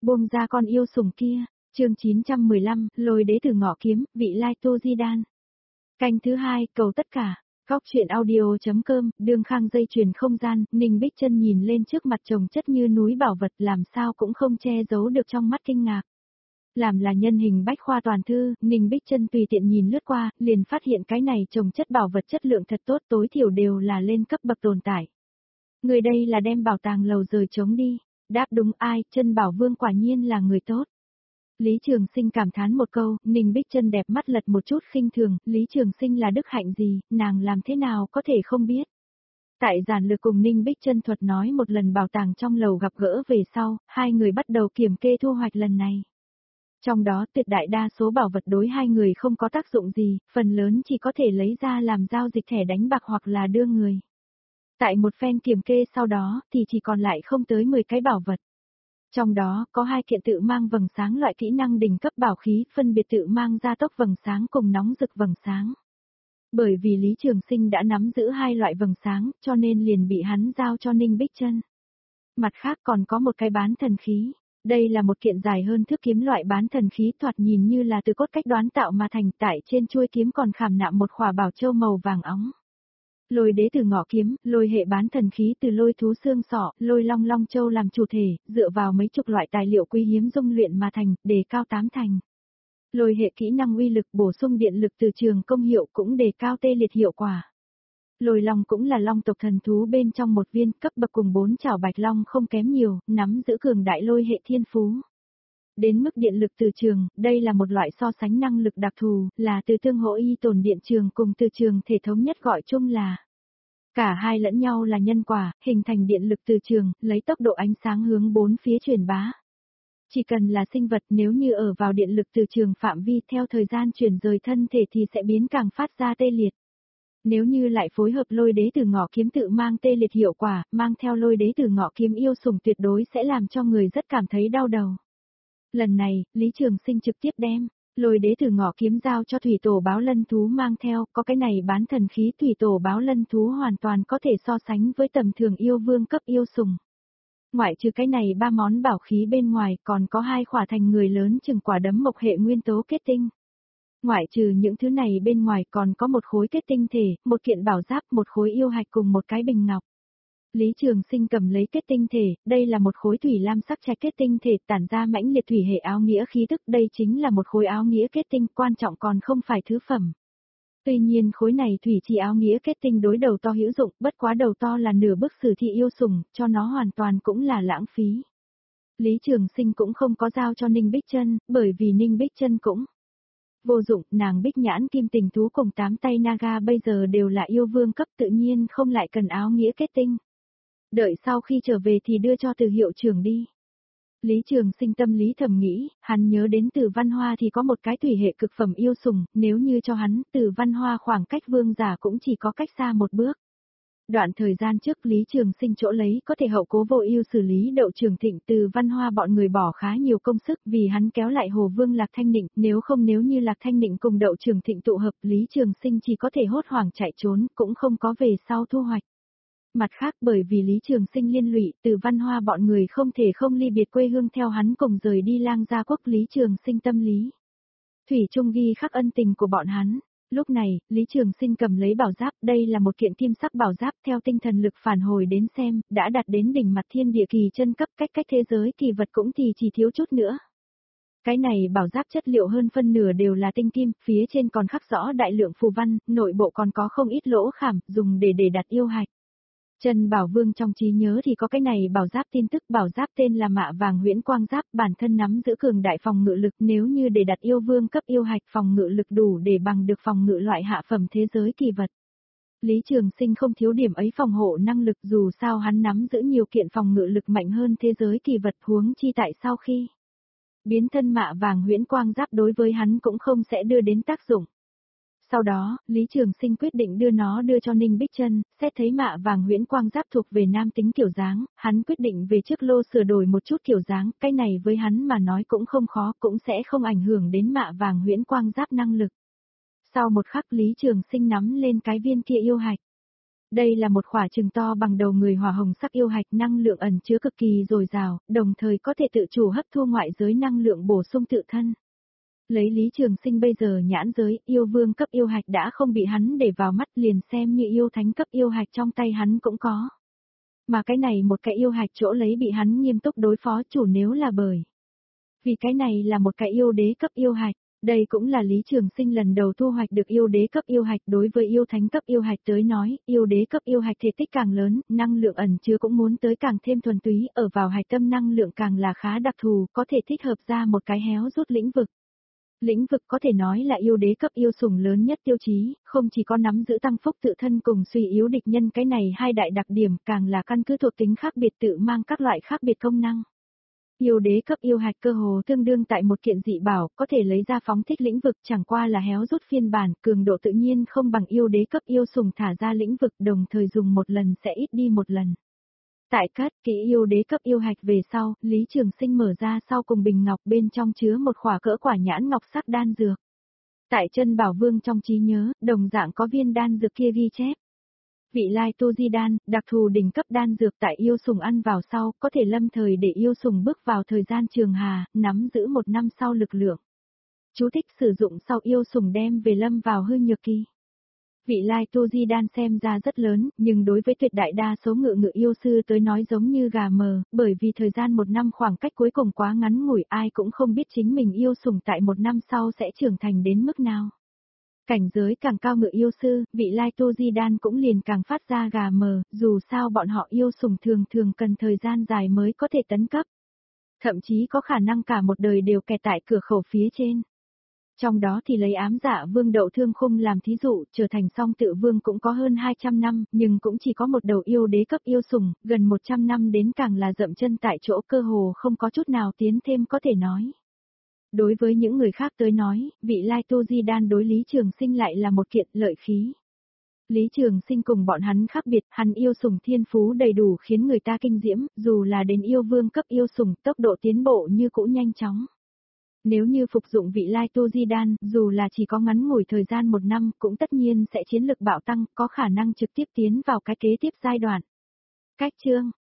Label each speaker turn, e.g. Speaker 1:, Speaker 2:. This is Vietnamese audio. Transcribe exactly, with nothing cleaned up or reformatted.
Speaker 1: Buông ra con yêu sủng kia, chương chín trăm mười lăm, Lôi đế từ ngọ kiếm, vị lai tô di đan. Canh thứ hai, cầu tất cả. Góc truyện audio.com, Đường Khang dây chuyền không gian, Ninh Bích Chân nhìn lên trước mặt chồng chất như núi bảo vật làm sao cũng không che giấu được trong mắt kinh ngạc. Làm là nhân hình bách khoa toàn thư, Ninh Bích Chân tùy tiện nhìn lướt qua, liền phát hiện cái này chồng chất bảo vật chất lượng thật tốt, tối thiểu đều là lên cấp bậc tồn tại. Người đây là đem bảo tàng lầu rời trống đi. Đáp đúng ai, Chân Bảo Vương quả nhiên là người tốt. Lý Trường Sinh cảm thán một câu, Ninh Bích Chân đẹp mắt lật một chút khinh thường, Lý Trường Sinh là đức hạnh gì, nàng làm thế nào có thể không biết. Tại giản lược cùng Ninh Bích Chân thuật nói một lần bảo tàng trong lầu gặp gỡ về sau, hai người bắt đầu kiểm kê thu hoạch lần này. Trong đó tuyệt đại đa số bảo vật đối hai người không có tác dụng gì, phần lớn chỉ có thể lấy ra làm giao dịch thẻ đánh bạc hoặc là đưa người. Tại một phen kiểm kê sau đó thì chỉ còn lại không tới mười cái bảo vật. Trong đó có hai kiện tự mang vầng sáng loại kỹ năng đỉnh cấp bảo khí, phân biệt tự mang gia tốc vầng sáng cùng nóng rực vầng sáng. Bởi vì Lý Trường Sinh đã nắm giữ hai loại vầng sáng, cho nên liền bị hắn giao cho Ninh Bích Chân. Mặt khác còn có một cái bán thần khí. Đây là một kiện dài hơn thước kiếm loại bán thần khí, thoạt nhìn như là từ cốt cách đoán tạo mà thành, tại trên chuôi kiếm còn khảm nạm một khỏa bảo châu màu vàng óng. Lôi đế từ ngọ kiếm, lôi hệ bán thần khí từ lôi thú xương sọ, lôi long long châu làm chủ thể, dựa vào mấy chục loại tài liệu quý hiếm dung luyện mà thành, đề cao tám thành. Lôi hệ kỹ năng uy lực bổ sung điện lực từ trường công hiệu cũng đề cao tê liệt hiệu quả. Lôi long cũng là long tộc thần thú bên trong một viên, cấp bậc cùng bốn chảo bạch long không kém nhiều, nắm giữ cường đại lôi hệ thiên phú. Đến mức điện lực từ trường, đây là một loại so sánh năng lực đặc thù, là từ tương hỗ y tồn điện trường cùng từ trường thể thống nhất gọi chung là. Cả hai lẫn nhau là nhân quả, hình thành điện lực từ trường, lấy tốc độ ánh sáng hướng bốn phía truyền bá. Chỉ cần là sinh vật nếu như ở vào điện lực từ trường phạm vi theo thời gian chuyển rời thân thể thì sẽ biến càng phát ra tê liệt. Nếu như lại phối hợp lôi đế từ ngọ kiếm tự mang tê liệt hiệu quả, mang theo lôi đế từ ngọ kiếm yêu sủng tuyệt đối sẽ làm cho người rất cảm thấy đau đầu. Lần này, Lý Trường Sinh trực tiếp đem lôi đế từ ngọ kiếm giao cho thủy tổ báo lân thú mang theo, có cái này bán thần khí thủy tổ báo lân thú hoàn toàn có thể so sánh với tầm thường yêu vương cấp yêu sủng. Ngoại trừ cái này ba món bảo khí bên ngoài còn có hai khỏa thành người lớn chừng quả đấm mộc hệ nguyên tố kết tinh. Ngoại trừ những thứ này bên ngoài còn có một khối kết tinh thể, một kiện bảo giáp, một khối yêu hạch cùng một cái bình ngọc. Lý Trường Sinh cầm lấy kết tinh thể, đây là một khối thủy lam sắc trạch kết tinh thể tản ra mãnh liệt thủy hệ áo nghĩa khí tức, đây chính là một khối áo nghĩa kết tinh, quan trọng còn không phải thứ phẩm. Tuy nhiên khối này thủy chi áo nghĩa kết tinh đối đầu to hữu dụng, bất quá đầu to là nửa bức sử thi yêu sủng, cho nó hoàn toàn cũng là lãng phí. Lý Trường Sinh cũng không có giao cho Ninh Bích Chân, bởi vì Ninh Bích Chân cũng vô dụng, nàng Bích Nhãn Kim Tình Thú cùng tám tay Naga bây giờ đều là yêu vương cấp, tự nhiên không lại cần áo nghĩa kết tinh. Đợi sau khi trở về thì đưa cho Từ hiệu trưởng đi. Lý Trường Sinh tâm lý thầm nghĩ, hắn nhớ đến Từ Văn Hoa thì có một cái thủy hệ cực phẩm yêu sủng, nếu như cho hắn, Từ Văn Hoa khoảng cách vương giả cũng chỉ có cách xa một bước. Đoạn thời gian trước Lý Trường Sinh chỗ lấy có thể hậu cố vô ưu xử lý Đậu Trường Thịnh, Từ Văn Hoa bọn người bỏ khá nhiều công sức vì hắn kéo lại Hồ Vương Lạc Thanh Nịnh, nếu không nếu như Lạc Thanh Nịnh cùng Đậu Trường Thịnh tụ hợp, Lý Trường Sinh chỉ có thể hốt hoảng chạy trốn, cũng không có về sau thu hoạch. Mặt khác bởi vì Lý Trường Sinh liên lụy, Từ Văn Hoa bọn người không thể không ly biệt quê hương theo hắn cùng rời đi Lang Gia Quốc, Lý Trường Sinh tâm lý thủy chung ghi khắc ân tình của bọn hắn. Lúc này, Lý Trường Sinh cầm lấy bảo giáp, đây là một kiện kim sắc bảo giáp theo tinh thần lực phản hồi đến xem, đã đạt đến đỉnh mặt thiên địa kỳ chân cấp, cách cách thế giới kỳ vật cũng thì chỉ thiếu chút nữa. Cái này bảo giáp chất liệu hơn phân nửa đều là tinh kim, phía trên còn khắc rõ đại lượng phù văn, nội bộ còn có không ít lỗ khảm, dùng để để đặt yêu hạch. Trần Bảo Vương trong trí nhớ thì có cái này bảo giáp tin tức, bảo giáp tên là Mạ Vàng Huyễn Quang Giáp, bản thân nắm giữ cường đại phòng ngự lực, nếu như để đặt yêu vương cấp yêu hạch phòng ngự lực đủ để bằng được phòng ngự loại hạ phẩm thế giới kỳ vật. Lý Trường Sinh không thiếu điểm ấy phòng hộ năng lực, dù sao hắn nắm giữ nhiều kiện phòng ngự lực mạnh hơn thế giới kỳ vật, huống chi tại sau khi biến thân Mạ Vàng Huyễn Quang Giáp đối với hắn cũng không sẽ đưa đến tác dụng. Sau đó, Lý Trường Sinh quyết định đưa nó đưa cho Ninh Bích Chân, xét thấy Mạ Vàng Huyễn Quang Giáp thuộc về nam tính kiểu dáng, hắn quyết định về trước lô sửa đổi một chút kiểu dáng, cái này với hắn mà nói cũng không khó, cũng sẽ không ảnh hưởng đến Mạ Vàng Huyễn Quang Giáp năng lực. Sau một khắc Lý Trường Sinh nắm lên cái viên kia yêu hạch. Đây là một quả trừng to bằng đầu người hỏa hồng sắc yêu hạch, năng lượng ẩn chứa cực kỳ dồi dào, đồng thời có thể tự chủ hấp thu ngoại giới năng lượng bổ sung tự thân. Lấy Lý Trường Sinh bây giờ nhãn giới, yêu vương cấp yêu hạch đã không bị hắn để vào mắt, liền xem như yêu thánh cấp yêu hạch trong tay hắn cũng có. Mà cái này một cái yêu hạch chỗ lấy bị hắn nghiêm túc đối phó chủ nếu là bởi. Vì cái này là một cái yêu đế cấp yêu hạch, đây cũng là Lý Trường Sinh lần đầu thu hoạch được yêu đế cấp yêu hạch. Đối với yêu thánh cấp yêu hạch tới nói, yêu đế cấp yêu hạch thể tích càng lớn, năng lượng ẩn chứa cũng muốn tới càng thêm thuần túy, ở vào hạch tâm năng lượng càng là khá đặc thù, có thể thích hợp ra một cái héo rút lĩnh vực. Lĩnh vực có thể nói là yêu đế cấp yêu sủng lớn nhất tiêu chí, không chỉ có nắm giữ tăng phúc tự thân cùng suy yếu địch nhân cái này hai đại đặc điểm, càng là căn cứ thuộc tính khác biệt tự mang các loại khác biệt công năng. Yêu đế cấp yêu hạch cơ hồ tương đương tại một kiện dị bảo, có thể lấy ra phóng thích lĩnh vực, chẳng qua là héo rút phiên bản, cường độ tự nhiên không bằng yêu đế cấp yêu sủng thả ra lĩnh vực, đồng thời dùng một lần sẽ ít đi một lần. Tại cát kỹ yêu đế cấp yêu hạch về sau, Lý Trường Sinh mở ra sau cùng bình ngọc, bên trong chứa một khỏa cỡ quả nhãn ngọc sắc đan dược. Tại chân bảo vương trong trí nhớ, đồng dạng có viên đan dược kia ghi chép. Vị lai tu di đan, đặc thù đỉnh cấp đan dược tại yêu sủng ăn vào sau, có thể lâm thời để yêu sủng bước vào thời gian trường hà, nắm giữ một năm sau lực lượng. Chú thích sử dụng sau yêu sủng đem về lâm vào hư nhược kỳ. Vị lai tu di đan xem ra rất lớn, nhưng đối với tuyệt đại đa số ngự ngự yêu sư tới nói giống như gà mờ, bởi vì thời gian một năm khoảng cách cuối cùng quá ngắn ngủi, ai cũng không biết chính mình yêu sủng tại một năm sau sẽ trưởng thành đến mức nào. Cảnh giới càng cao ngự yêu sư, vị lai tu di đan cũng liền càng phát ra gà mờ, dù sao bọn họ yêu sủng thường thường cần thời gian dài mới có thể tấn cấp. Thậm chí có khả năng cả một đời đều kẹt tại cửa khẩu phía trên. Trong đó thì lấy ám dạ vương Đậu Thương Khung làm thí dụ, trở thành song tự vương cũng có hơn hai trăm năm, nhưng cũng chỉ có một đầu yêu đế cấp yêu sủng, gần một trăm năm đến càng là dậm chân tại chỗ, cơ hồ không có chút nào tiến thêm có thể nói. Đối với những người khác tới nói, vị lai tu di đan đối Lý Trường Sinh lại là một kiện lợi khí. Lý Trường Sinh cùng bọn hắn khác biệt, hắn yêu sủng thiên phú đầy đủ khiến người ta kinh diễm, dù là đến yêu vương cấp yêu sủng, tốc độ tiến bộ như cũ nhanh chóng. Nếu như phục dụng vị lai tu di đan, dù là chỉ có ngắn ngủi thời gian một năm, cũng tất nhiên sẽ chiến lực bạo tăng, có khả năng trực tiếp tiến vào cái kế tiếp giai đoạn. Cách chương